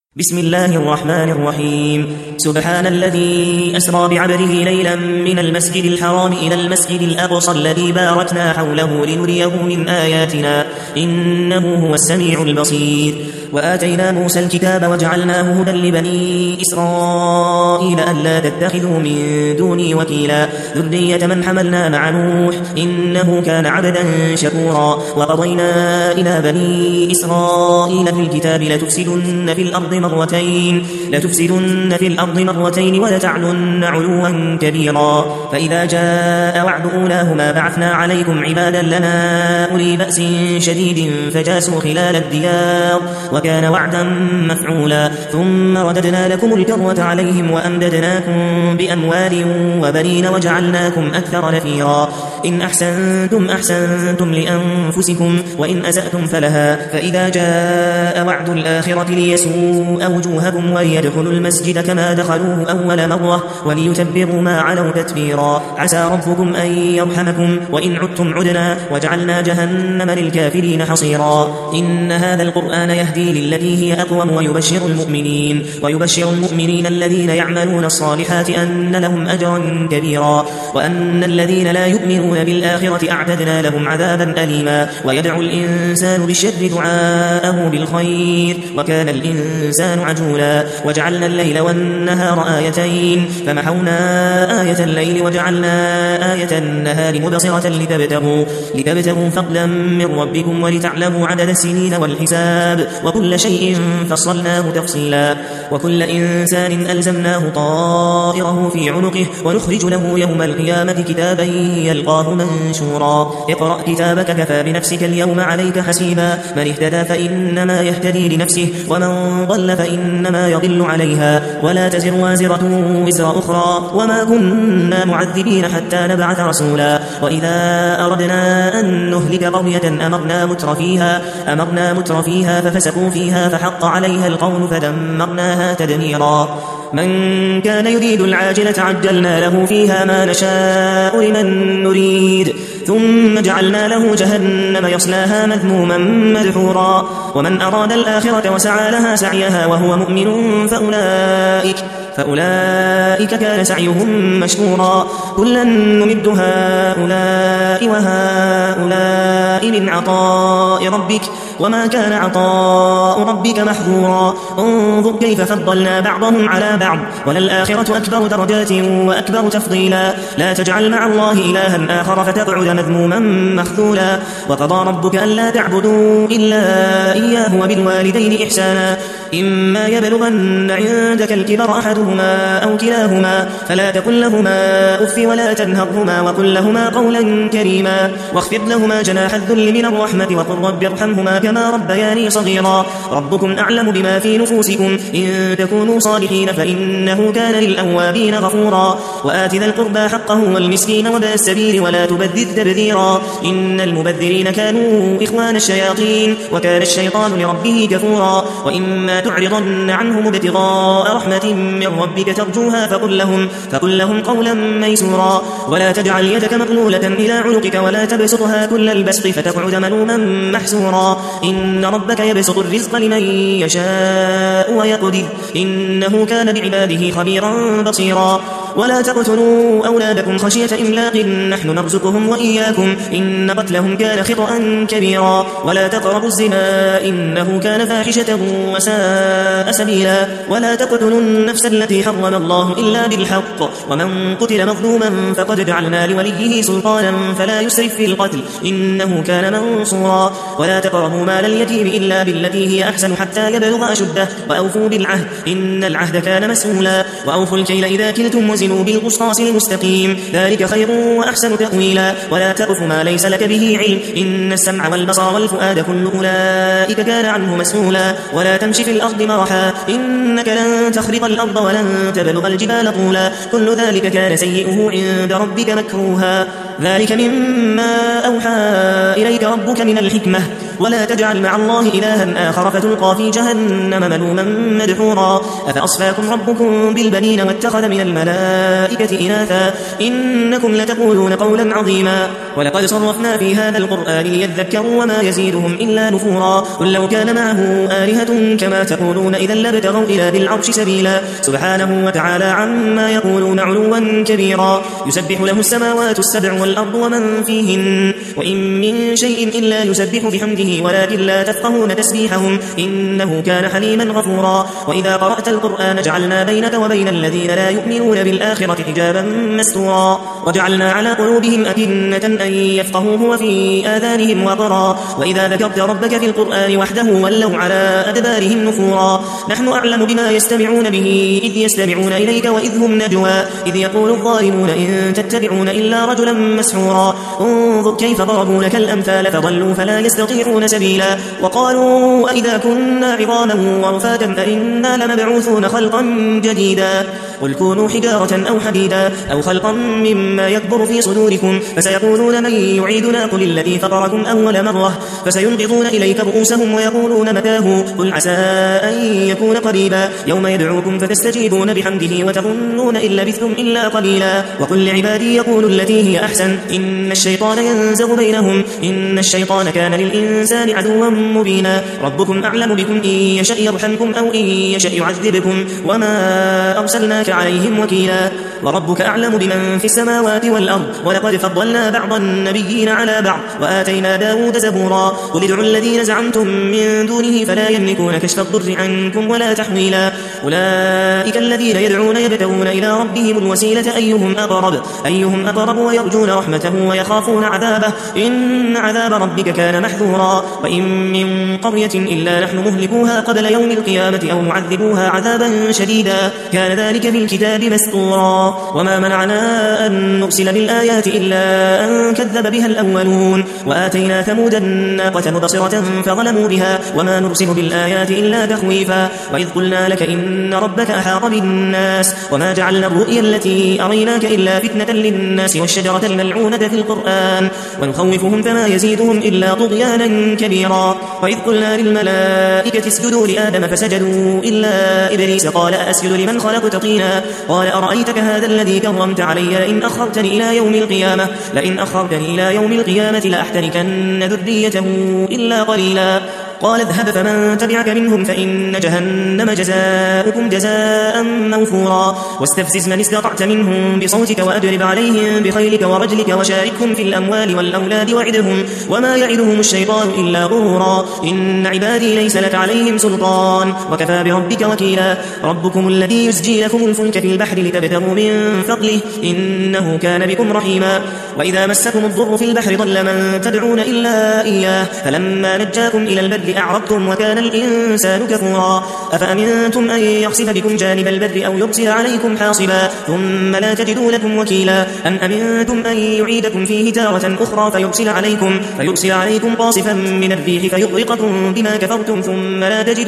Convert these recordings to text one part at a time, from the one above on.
بسم الله الرحمن الرحيم. سبحان الذي أسرى بعبده ليلا من المسجد الحرام إلى المسجد الأقصى الذي باركنا حوله لنريه من آياتنا إنه هو السميع البصير. وآتينا موسى الكتاب وجعلناه هدى لبني إسرائيل ألا تتخذوا من دوني وكيلا ذرية من حملنا مع نوح إنه كان عبدا شكورا. وقضينا إلى بني إسرائيل في الكتاب لتفسدن في الأرض مرتين ولتعلن علوا كبيرا. فإذا جاء وعد أولاهما بعثنا عليكم عبادا لنا أولي بأس شديد فجاسوا خلال الديار وكان وعدا مفعولا. ثم رددنا لكم الكرة عليهم وأمددناكم بأموال وبنين وجعلناكم أكثر نفيرا. إن أحسنتم لأنفسكم وإن أسأتم فلها. فإذا جاء وعد الآخرة ليسوء وجوهكم وليدخلوا المسجد كما دخلوه أول مرة وليتبروا ما علوا تتبيرا. عسى ربكم أن يرحمكم وإن عدتم عدنا وجعلنا جهنم للكافرين حصيرا. إن هذا القرآن يهدي للتي هي أقوم ويبشر المؤمنين الذين يعملون الصالحات أن لهم أجرا كبيرا وأن الذين لا يؤمنون بالآخرة أعتدنا لهم عذابا أليما. ويدعو الإنسان بالشر دعاءه بالخير وكان الإنسان عجولا. وجعلنا الليل والنهار آيتين فمحونا آية الليل وجعلنا آية النهار مبصرة لتبتغوا فضلا من ربكم ولتعلموا عدد السنين والحساب وكل شيء فصلناه تفصيلا. وكل إنسان ألزمناه طائره في عنقه ونخرج له يوم القيامة كتابا يلقاه منشورا. اقرأ كتابك كفى بنفسك اليوم عليك حسيبا. من اهتدى فإنما يهتدي لنفسه ومن ضل فإنما يضل عليها ولا تزر وازرة وزر أخرى وما كنا معذبين حتى نبعث رسولا. وإذا أردنا أن نهلك قرية أمرنا متر فيها ففسقوا فيها فحق عليها القول فدمرناها تدميرا. من كان يريد العاجلة عجلنا له فيها ما نشاء لمن نريد ثم جعلنا له جهنم يصلاها مذموما مدحورا. ومن أراد الآخرة وسعى لها سعيها وهو مؤمن فأولئك كان سعيهم مشكورا. كلا نمد هؤلاء وهؤلاء من عطاء ربك وما كان عطاء ربك محظورا. انظر كيف فضلنا بعضهم على بعض وللآخرة أكبر درجات وأكبر تفضيلا. لا تجعل مع الله إلها آخر فتقعد مذموما مخذولا. وقضى ربك ألا تعبدوا إلا إياه وبالوالدين إحسانا. إما يبلغن عندك الكبر أحدهما أو كلاهما فلا تقل لهما أف ولا تنهرهما وقل لهما قولا كريما. واخفض لهما جناح الذل من الرحمة وقل رب ارحمهما كما ربياني صغيرا. ربكم أعلم بما في نفوسكم إن تكونوا صالحين فإنه كان للأوابين غفورا. وآت ذا القربى حقه والمسكين وابن السبيل ولا تبذر تبذيرا. إن المبذرين كانوا إخوان الشياطين وكان الشيطان لربه كفورا. وإما تعرضن عنهم ابتغاء رحمة من ربك ترجوها فقل لهم قولا ميسورا. ولا تجعل يدك مغلولة إلى عنقك ولا تبسطها كل البسط فتقعد ملوما محسورا. إن ربك يبسط الرزق لمن يشاء ويقدر إنه كان بعباده خبيرا بصيرا. ولا تقتلوا أولادكم خشية إملاق نحن نرزقهم وإياكم إن قتلهم كان خطأ كبيرا. ولا تقربوا الزنا إنه كان فاحشة وساء سبيلا. ولا تقتلوا النفس التي حرم الله إلا بالحق ومن قتل مظلوما فقد جعلنا لوليه سلطانا فلا يسرف في القتل إنه كان منصورا. ولا تقربوا مال اليتيم إلا بالتي هي أحسن حتى يبلغ أشده وأوفوا بالعهد إن العهد كان مسؤولا. وأوفوا الكيل إذا كلتم وزنوا بالقسطاس المستقيم ذلك خير وأحسن تأويلا. ولا تقف ما ليس لك به علم إن السمع والبصر والفؤاد كل أولئك كان عنه مسؤولا. ولا تمشي في الأرض مرحا إنك لن تخرق الأرض ولن تبلغ الجبال طولا كل ذلك كان سيئه عند ربك مكروها. ذلك مما أوحى إليك ربك من الحكمة ولا تجعل مع الله إلها آخر فتلقى في جهنم ملوما مدحورا أفأصفاكم ربكم بالبنين واتخذ من الملائكة إناثا إنكم لتقولون قولا عظيما ولقد صرفنا في هذا القرآن ليذكروا وما يزيدهم إلا نفورا قل لو كان معه آلهة كما تقولون إذا لابتغوا إلى ذي العرش سبيلا سبحانه وتعالى عما يقولون علوا كبيرا يسبح له السماوات السبع والأرض ومن فيهن وإن من شيء إلا يسبح بحمده ولكن لا تفقهون تسبيحهم إنه كان حليما غفورا وإذا قرأت القرآن جعلنا بينك وبين الذين لا يؤمنون بالآخرة حجابا مستورا وجعلنا على قلوبهم أكنة أن يفقهوه وفي آذانهم وقرا وإذا ذكرت ربك في القرآن وحده ولوا على أدبارهم نفورا نحن أعلم بما يستمعون به إذ يستمعون إليك وإذ هم نجوى إذ يقول الظالمون إن تتبعون إلا رجلا مسحورا انظر كيف ضربوا لك الأمثال فضلوا فلا يستطيعون سبيلا وقالوا أئذا كنا عظاما ورفاتا أئنا لمبعوثون خلقا جديدا قل كونوا حجارة أو حديدا أو خلقا مما يكبر في صدوركم فسيقولون من يعيدنا قل الذي فطركم أول مرة فسينقضون إليك رؤوسهم ويقولون متاه قل عسى أن يكون قريبا يوم يدعوكم فتستجيبون بحمده وتظنون إن لبثتم إلا قليلا وقل لعبادي يقولوا التي هي أحسن إن الشيطان ينزغ بينهم إن الشيطان كان للإنسان عدوا مبينا ربكم أعلم بكم إن يشأ يرحمكم أو إن يشأ يعذبكم وما أرسلناك عليهم وكيلا وربك أعلم بمن في السماوات والأرض ولقد فضلنا بعض النبيين على بعض وآتينا داود زبورا قل ادعوا الذين زعمتم من دونه فلا يملكون كشف الضر عنكم ولا تحويلا أولئك الذين يدعون يبتغون إلى ربهم الوسيلة أيهم أقرب ويرجون رحمته ويخافون عذابه إن عذاب ربك كان محذورا وإن من قرية إلا نحن مهلكوها قبل يوم القيامة أو معذبوها عذابا شديدا كان ذلك في الكتاب مسطورا وما منعنا أن نرسل بالآيات إلا أن كذب بها الأولون وآتينا ثمود الناقة مبصرة فظلموا بها وما نرسل بالآيات إلا تخويفا وإذ قلنا لك إن ربك أحاط بالناس وما جعلنا الرؤيا التي أريناك إلا فتنة للناس والشجرة الملعونة في القرآن ونخوفهم فما يزيدهم إلا طغيانا كبيرا وإذ قلنا للملائكة اسجدوا لآدم فسجدوا إلا إبليس قال أسجد لمن خلقت طينا قال أرأيتك هذا الذي كرمت علي لئن أخرتني إلى يوم القيامة لأحتركن ذريته إلا قليلا قال اذهب فمن تبعك منهم فإن جهنم جزاؤكم جزاء موفورا واستفزز من استطعت منهم بصوتك وأجلب عليهم بخيلك ورجلك وشاركهم في الأموال والأولاد وعدهم وما يعدهم الشيطان إلا غرورا إن عبادي ليس لك عليهم سلطان وكفى بربك وكيلا ربكم الذي يسجي لكم الفلك في البحر لتبتغوا من فضله إنه كان بكم رحيما وإذا مسكم الضر في البحر ضل من تدعون إلا إياه فلما نجاكم إلى البر أعرضتم وكان الإنسان كفورا أفأمنتم أن يخسف بكم جانب البر أو يرسل عليكم حاصبا ثم لا تجدوا لكم وكيلا أم أمنتم أن يعيدكم فيه تارة أخرى فيرسل عليكم قاصفا من الريح فيغرقكم بما كفرتم ثم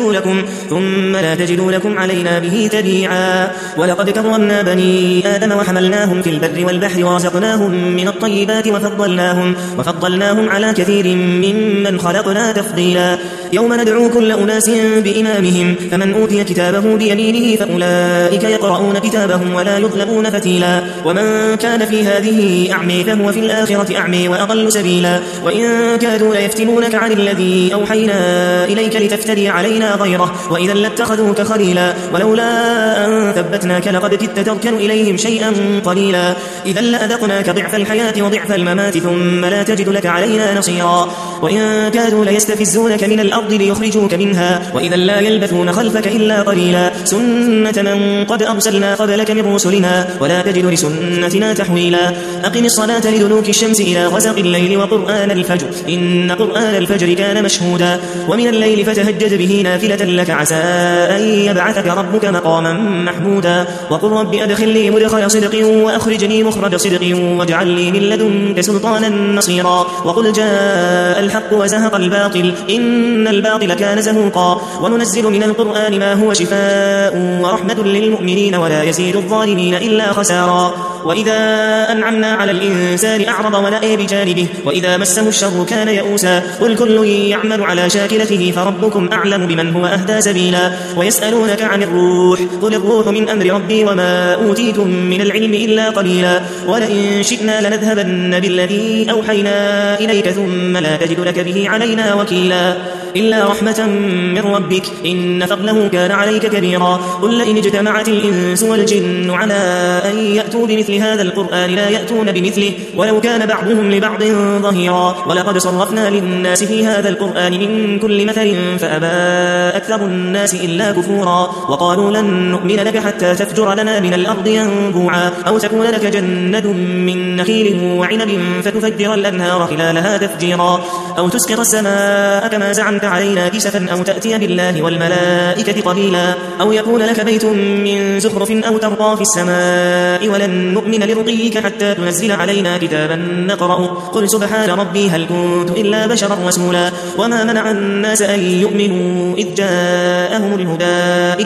لا تجدوا لكم علينا به تبيعا ولقد كرمنا بني آدم وحملناهم في البر والبحر ورزقناهم من الطيبات وفضلناهم على كثير ممن خلقنا تفضيلا يوم ندعو كل أناس بإمامهم فمن أوتي كتابه بيمينه فأولئك يقرؤون كتابهم ولا يظلمون فتيلا ومن كان في هذه أعمي فهو في الآخرة أعمي وأضل سبيلا وإن كادوا ليفتنونك عن الذي أوحينا إليك لتفتري علينا غيره وإذا لاتخذوك خليلا ولولا أن ثبتناك لقد كدت تركن إليهم شيئا قليلا إذا لأذقناك ضعف الحياة وضعف الممات ثم لا تجد لك علينا نصيرا وإن كادوا ليستفزونك من الأرض ليخرجوك منها وإذا لا يلبثون خلفك إلا قليلا سنة من قد أرسلنا قبلك من رسلنا ولا تجد لسنتنا تحويلا أقم الصلاة لدلوك الشمس إلى غسق الليل وقرآن الفجر إن قرآن الفجر كان مشهودا ومن الليل فتهجد به نافلة لك عسى أن يبعثك ربك مقاما محمودا وقل رب أدخلني مدخل صدق وأخرجني مخرج صدق واجعل لي من لدنك سلطانا نصيرا وقل جاء الحق وزهق الباطل إن الباطل كان زهوقا وننزل من القرآن ما هو شفاء ورحمة للمؤمنين ولا يزيد الظالمين إلا خسارا وإذا أنعمنا على الإنسان أعرض ونأى بجانبه وإذا مسه الشر كان يئوسا قل كل يعمل على شاكلته فربكم أعلم بمن هو أهدى سبيلا ويسألونك عن الروح قل الروح من أمر ربي وما أوتيتم من العلم إلا قليلا ولئن شئنا لنذهبن بالذي أوحينا إليك ثم لا تجد لك به علينا وكيلا إلا رحمة من ربك إن فضله كان عليك كبيرا قل لئن اجتمعت الإنس والجن على أن يأتوا بمثل هذا القرآن لا يأتون بمثله ولو كان بعضهم لبعض ظهيرا ولقد صرفنا للناس في هذا القرآن من كل مثل فأبى أكثر الناس إلا كفورا وقالوا لن نؤمن لك حتى تفجر لنا من الأرض ينبوعا أو تكون لك جنة من نخيل وعنب فتفجر الأنهار خلالها تفجيرا أو تسقط السماء كما زعمت علينا كسفا أو تأتي بالله والملائكة قبيلا أو يكون لك بيت من زخرف أو ترقى في السماء ولن نؤمن لرقيك حتى تنزل علينا كتابا نقرأه قل سبحان ربي هل كنت إلا بشرا رسولا وما منع الناس أن يؤمنوا إذ جاءهم الهدى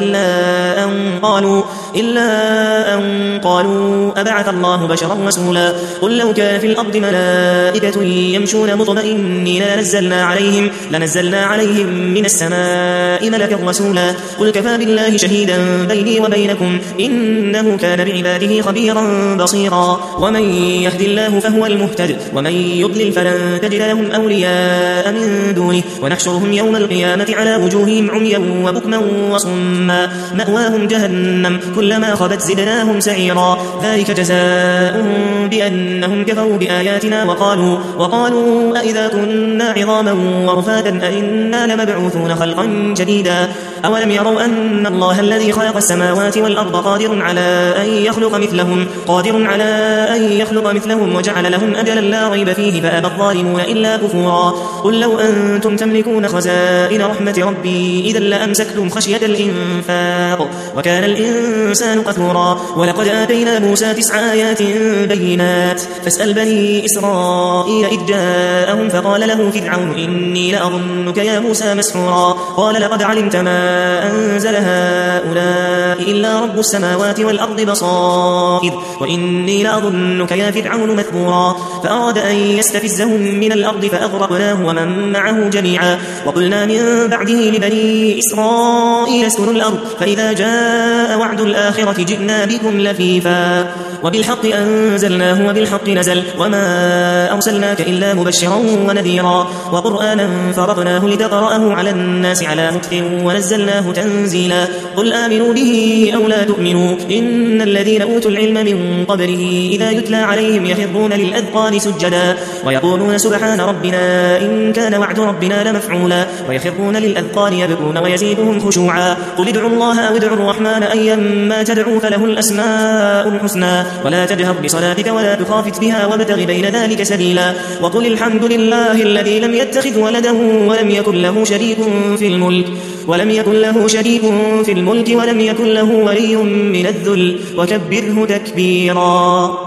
إلا أن قالوا أبعث الله بشرا رسولا قل لو كان في الأرض ملائكة يمشون مطمئنين لنزلنا عليهم من السماء ملكا رسولا قل كفى بالله شهيدا بيني وبينكم إنه كان بعباده خبيرا بصيرا ومن يهد الله فهو المهتد ومن يضلل فلن تجد لهم أولياء من دونه ونحشرهم يوم القيامة على وجوههم عميا وبكما وصما مأواهم جهنم كلما خبت زدناهم سعيرا ذلك جزاؤهم بأنهم كفروا بآياتنا وقالوا أئذا كنا عظاما ورفاتا أئنا لمبعوثون خلقا جديدا أولم يروا أن الله الذي خلق السماوات والأرض قادر على أن يخلق مثلهم وجعل لهم أجلا لا ريب فيه فأبى الظالمون إلا كفورا قل لو أنتم تملكون خزائن رحمة ربي إذا لأمسكتم خشية الإنفاق وكان الإنسان قتورا ولقد آتينا موسى 9 آيات بينات فاسأل بني إسرائيل إذ جاءهم فقال له فرعون إني لأظنك يا موسى مسحورا قال لقد علمت ما أنزل هؤلاء إلا رب السماوات والأرض بصائر وإني لأظنك يا فرعون مثبورا فأراد أن يستفزهم من الأرض فأغرقناه ومن معه جميعا وقلنا من بعده لبني إسرائيل اسكنوا الأرض فإذا جاء وعد الآخرة جئنا بكم لفيفا وبالحق أنزلناه وبالحق نزل وما أرسلناك إلا مبشرا ونذيرا وقرآنا فرقناه لتقرأه على الناس على مكث ونزلناه تنزيلا قل آمنوا به أو لا تؤمنوا إن الذين أوتوا العلم من قبله إذا يتلى عليهم يخرون للأذقان سجدا ويقولون سبحان ربنا إن كان وعد ربنا لمفعولا ويخرون للأذقان يبكون ويزيدهم خشوعا قل ادعوا الله أو ادعوا الرحمن أيما تدعوا فله الأسماء الحسنى ولا تجهر بصلاتك ولا تخافت بها وابتغ بين ذلك سبيلا وقل الحمد لله الذي لم يتخذ ولدا ولم يكن له شريك في الملك ولم يكن له ولي من الذل وكبره تكبيرا.